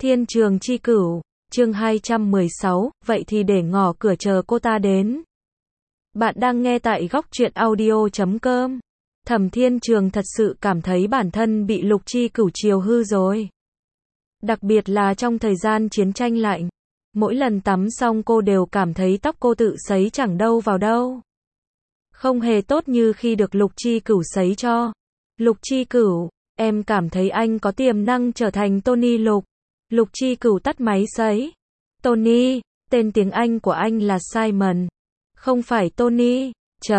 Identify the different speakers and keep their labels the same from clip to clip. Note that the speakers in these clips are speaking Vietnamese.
Speaker 1: Thiên Trường Chi Cửu, chương 216, vậy thì để ngỏ cửa chờ cô ta đến. Bạn đang nghe tại góc truyện audio.com. Thẩm Thiên Trường thật sự cảm thấy bản thân bị Lục Chi Cửu chiều hư rồi. Đặc biệt là trong thời gian chiến tranh lạnh. Mỗi lần tắm xong cô đều cảm thấy tóc cô tự sấy chẳng đâu vào đâu. Không hề tốt như khi được Lục Chi Cửu sấy cho. Lục Chi Cửu, em cảm thấy anh có tiềm năng trở thành Tony Lục. Lục Chi Cửu tắt máy sấy. Tony, tên tiếng Anh của anh là Simon. Không phải Tony.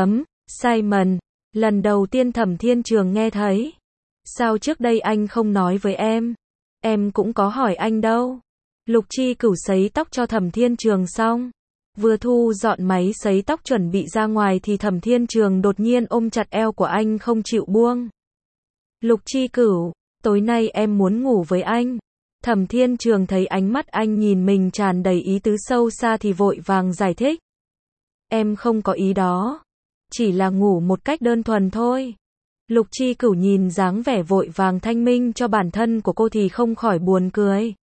Speaker 1: Simon. Lần đầu tiên Thẩm Thiên Trường nghe thấy. Sao trước đây anh không nói với em? Em cũng có hỏi anh đâu. Lục Chi Cửu sấy tóc cho Thẩm Thiên Trường xong. Vừa thu dọn máy sấy tóc chuẩn bị ra ngoài thì Thẩm Thiên Trường đột nhiên ôm chặt eo của anh không chịu buông. Lục Chi Cửu, tối nay em muốn ngủ với anh. Thẩm Thiên Trường thấy ánh mắt anh nhìn mình tràn đầy ý tứ sâu xa thì vội vàng giải thích. Em không có ý đó. Chỉ là ngủ một cách đơn thuần thôi. Lục Chi Cửu nhìn dáng vẻ vội vàng thanh minh cho bản thân của cô thì không khỏi buồn cười.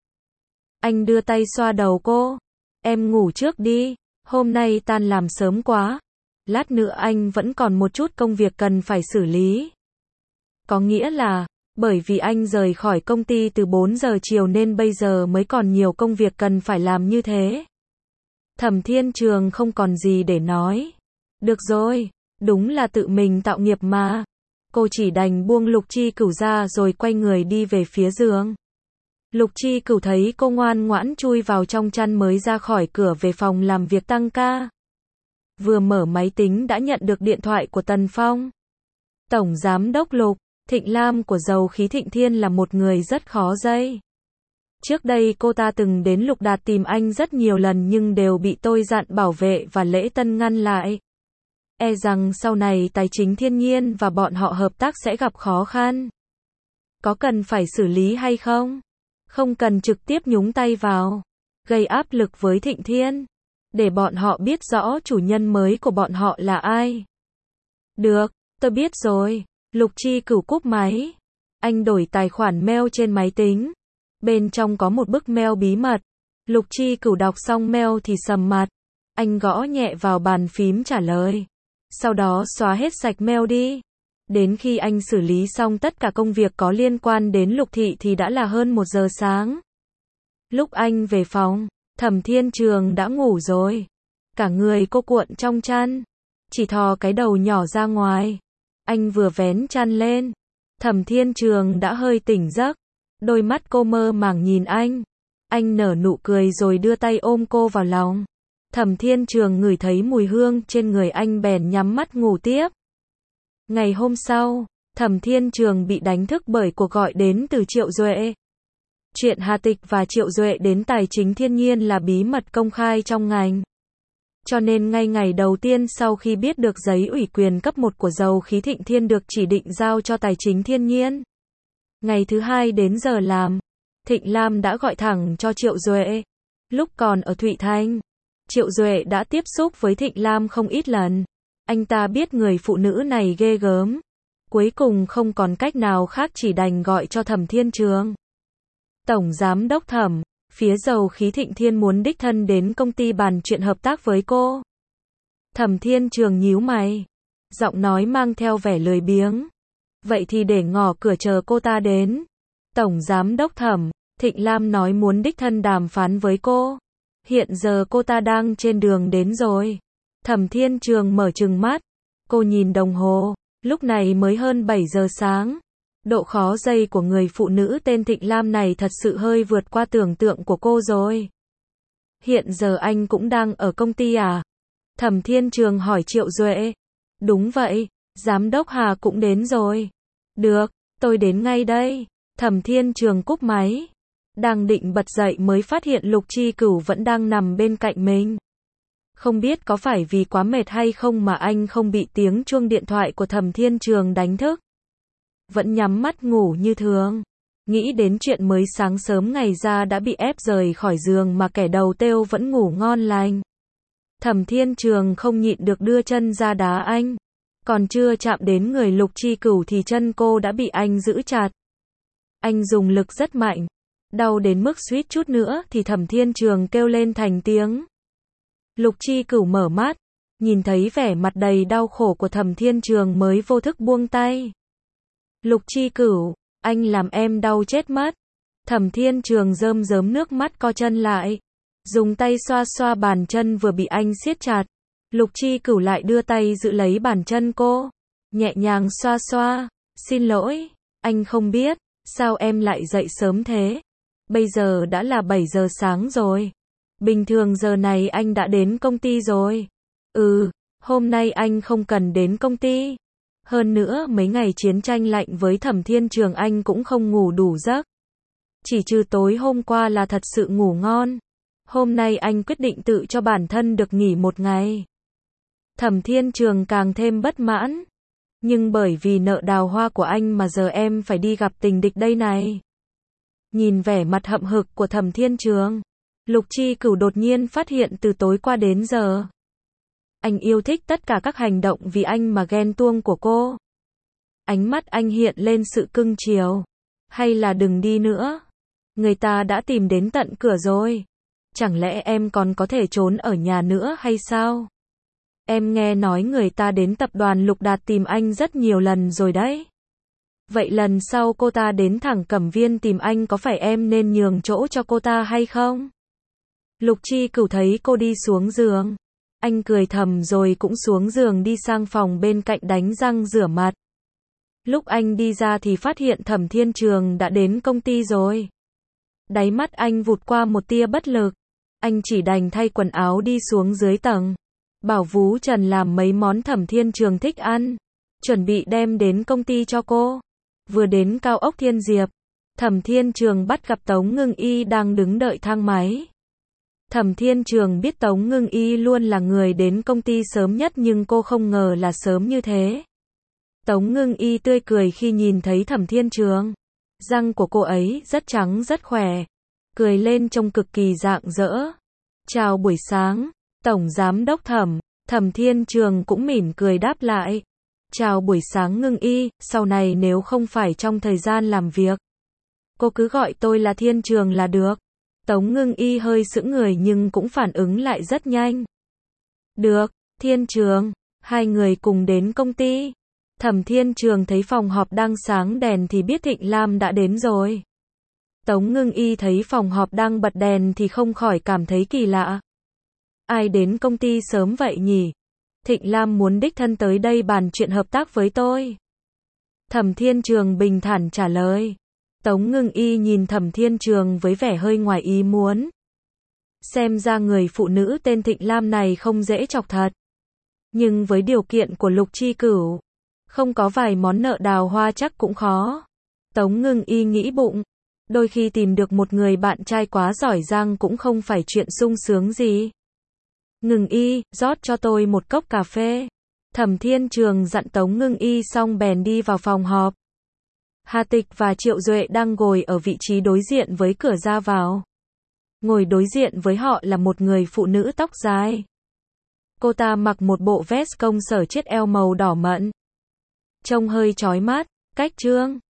Speaker 1: Anh đưa tay xoa đầu cô. Em ngủ trước đi. Hôm nay tan làm sớm quá. Lát nữa anh vẫn còn một chút công việc cần phải xử lý. Có nghĩa là, bởi vì anh rời khỏi công ty từ 4 giờ chiều nên bây giờ mới còn nhiều công việc cần phải làm như thế. Thẩm Thiên Trường không còn gì để nói. Được rồi, đúng là tự mình tạo nghiệp mà. Cô chỉ đành buông Lục Chi Cửu ra rồi quay người đi về phía giường. Lục Chi Cửu thấy cô ngoan ngoãn chui vào trong chăn mới ra khỏi cửa về phòng làm việc tăng ca. Vừa mở máy tính đã nhận được điện thoại của Tần Phong. Tổng Giám đốc Lục, Thịnh Lam của Dầu Khí Thịnh Thiên là một người rất khó dây. Trước đây cô ta từng đến Lục Đạt tìm anh rất nhiều lần nhưng đều bị tôi dặn bảo vệ và Lễ Tân ngăn lại. E rằng sau này Tài chính Thiên Nhiên và bọn họ hợp tác sẽ gặp khó khăn. Có cần phải xử lý hay không? Không cần trực tiếp nhúng tay vào. Gây áp lực với Thịnh Thiên. Để bọn họ biết rõ chủ nhân mới của bọn họ là ai. Được, tôi biết rồi. Lục Chi Cửu cúp máy. Anh đổi tài khoản mail trên máy tính. Bên trong có một bức mail bí mật. Lục Chi Cửu đọc xong mail thì sầm mặt. Anh gõ nhẹ vào bàn phím trả lời. Sau đó xóa hết sạch mail đi. Đến khi anh xử lý xong tất cả công việc có liên quan đến Lục Thị thì đã là hơn 1 giờ sáng. Lúc anh về phòng, Thẩm Thiên Trường đã ngủ rồi. Cả người cô cuộn trong chăn. Chỉ thò cái đầu nhỏ ra ngoài. Anh vừa vén chăn lên. Thẩm Thiên Trường đã hơi tỉnh giấc. Đôi mắt cô mơ màng nhìn anh. Anh nở nụ cười rồi đưa tay ôm cô vào lòng. Thẩm Thiên Trường ngửi thấy mùi hương trên người anh bèn nhắm mắt ngủ tiếp. Ngày hôm sau, Thẩm Thiên Trường bị đánh thức bởi cuộc gọi đến từ Triệu Duệ. Chuyện Hà Tịch và Triệu Duệ đến Tài chính Thiên Nhiên là bí mật công khai trong ngành. Cho nên ngay ngày đầu tiên sau khi biết được giấy ủy quyền cấp 1 của Dầu Khí Thịnh Thiên được chỉ định giao cho Tài chính Thiên Nhiên. Ngày thứ hai đến giờ làm, Thịnh Lam đã gọi thẳng cho Triệu Duệ. Lúc còn ở Thụy Thanh, Triệu Duệ đã tiếp xúc với Thịnh Lam không ít lần. Anh ta biết người phụ nữ này ghê gớm. Cuối cùng không còn cách nào khác chỉ đành gọi cho Thẩm Thiên Trường. Tổng Giám đốc Thẩm, phía Dầu Khí Thịnh Thiên muốn đích thân đến công ty bàn chuyện hợp tác với cô. Thẩm Thiên Trường nhíu mày. Giọng nói mang theo vẻ lười biếng. Vậy thì để ngỏ cửa chờ cô ta đến. Tổng Giám đốc Thẩm, Thịnh Lam nói muốn đích thân đàm phán với cô. Hiện giờ cô ta đang trên đường đến rồi. Thẩm Thiên Trường mở trừng mắt. Cô nhìn đồng hồ. Lúc này mới hơn 7 giờ sáng. Độ khó dây của người phụ nữ tên Thịnh Lam này thật sự hơi vượt qua tưởng tượng của cô rồi. Hiện giờ anh cũng đang ở công ty à? Thẩm Thiên Trường hỏi Triệu Duệ. Đúng vậy, Giám đốc Hà cũng đến rồi. Được, tôi đến ngay đây. Thẩm Thiên Trường cúp máy. Đang định bật dậy mới phát hiện Lục Chi Cửu vẫn đang nằm bên cạnh mình. Không biết có phải vì quá mệt hay không mà anh không bị tiếng chuông điện thoại của Thẩm Thiên Trường đánh thức. Vẫn nhắm mắt ngủ như thường. Nghĩ đến chuyện mới sáng sớm ngày ra đã bị ép rời khỏi giường mà kẻ đầu têu vẫn ngủ ngon lành. Thẩm Thiên Trường không nhịn được đưa chân ra đá anh. Còn chưa chạm đến người Lục Chi Cửu thì chân cô đã bị anh giữ chặt. Anh dùng lực rất mạnh. Đau đến mức suýt chút nữa thì Thẩm Thiên Trường kêu lên thành tiếng. Lục Chi Cửu mở mắt, nhìn thấy vẻ mặt đầy đau khổ của Thẩm Thiên Trường mới vô thức buông tay. Lục Chi Cửu, anh làm em đau chết mất. Thẩm Thiên Trường rơm rớm nước mắt co chân lại, dùng tay xoa xoa bàn chân vừa bị anh siết chặt. Lục Chi Cửu lại đưa tay giữ lấy bàn chân cô, nhẹ nhàng xoa xoa. Xin lỗi, anh không biết, sao em lại dậy sớm thế? Bây giờ đã là 7 giờ sáng rồi. Bình thường giờ này anh đã đến công ty rồi. Hôm nay anh không cần đến công ty. Hơn nữa mấy ngày chiến tranh lạnh với Thẩm Thiên Trường anh cũng không ngủ đủ giấc. Chỉ trừ tối hôm qua là thật sự ngủ ngon. Hôm nay anh quyết định tự cho bản thân được nghỉ một ngày. Thẩm Thiên Trường càng thêm bất mãn. Nhưng bởi vì nợ đào hoa của anh mà giờ em phải đi gặp tình địch đây này. Nhìn vẻ mặt hậm hực của Thẩm Thiên Trường, Lục Chi Cửu đột nhiên phát hiện từ tối qua đến giờ, anh yêu thích tất cả các hành động vì anh mà ghen tuông của cô. Ánh mắt anh hiện lên sự cưng chiều. Hay là đừng đi nữa. Người ta đã tìm đến tận cửa rồi. Chẳng lẽ em còn có thể trốn ở nhà nữa hay sao? Em nghe nói người ta đến tập đoàn Lục Đạt tìm anh rất nhiều lần rồi đấy. Vậy lần sau cô ta đến thẳng Cẩm Viên tìm anh có phải em nên nhường chỗ cho cô ta hay không? Lục Chi Cửu thấy cô đi xuống giường. Anh cười thầm rồi cũng xuống giường đi sang phòng bên cạnh đánh răng rửa mặt. Lúc anh đi ra thì phát hiện Thẩm Thiên Trường đã đến công ty rồi. Đáy mắt anh vụt qua một tia bất lực. Anh chỉ đành thay quần áo đi xuống dưới tầng. Bảo Vú Trần làm mấy món Thẩm Thiên Trường thích ăn, chuẩn bị đem đến công ty cho cô. Vừa đến cao ốc Thiên Diệp, Thẩm Thiên Trường bắt gặp Tống Ngưng Y đang đứng đợi thang máy. Thẩm Thiên Trường biết Tống Ngưng Y luôn là người đến công ty sớm nhất nhưng cô không ngờ là sớm như thế. Tống Ngưng Y tươi cười khi nhìn thấy Thẩm Thiên Trường. Răng của cô ấy rất trắng rất khỏe, cười lên trông cực kỳ rạng rỡ. Chào buổi sáng, Tổng Giám Đốc Thẩm. Thẩm Thiên Trường cũng mỉm cười đáp lại. Chào buổi sáng Ngưng Y, sau này nếu không phải trong thời gian làm việc, cô cứ gọi tôi là Thiên Trường là được. Tống Ngưng Y hơi sững người nhưng cũng phản ứng lại rất nhanh. Được, Thiên Trường. Hai người cùng đến công ty. Thẩm Thiên Trường thấy phòng họp đang sáng đèn thì biết Thịnh Lam đã đến rồi. Tống Ngưng Y thấy phòng họp đang bật đèn thì không khỏi cảm thấy kỳ lạ. Ai đến công ty sớm vậy nhỉ? Thịnh Lam muốn đích thân tới đây bàn chuyện hợp tác với tôi. Thẩm Thiên Trường bình thản trả lời. Tống Ngưng Y nhìn Thẩm Thiên Trường với vẻ hơi ngoài ý muốn. Xem ra người phụ nữ tên Thịnh Lam này không dễ chọc thật. Nhưng với điều kiện của Lục Chi Cửu, không có vài món nợ đào hoa chắc cũng khó. Tống Ngưng Y nghĩ bụng. Đôi khi tìm được một người bạn trai quá giỏi giang cũng không phải chuyện sung sướng gì. Ngưng Y, rót cho tôi một cốc cà phê. Thẩm Thiên Trường dặn Tống Ngưng Y xong bèn đi vào phòng họp. Hà Tịch và Triệu Duệ đang ngồi ở vị trí đối diện với cửa ra vào. Ngồi đối diện với họ là một người phụ nữ tóc dài. Cô ta mặc một bộ vest công sở chiếc eo màu đỏ mận, trông hơi chói mắt. Cách Trương,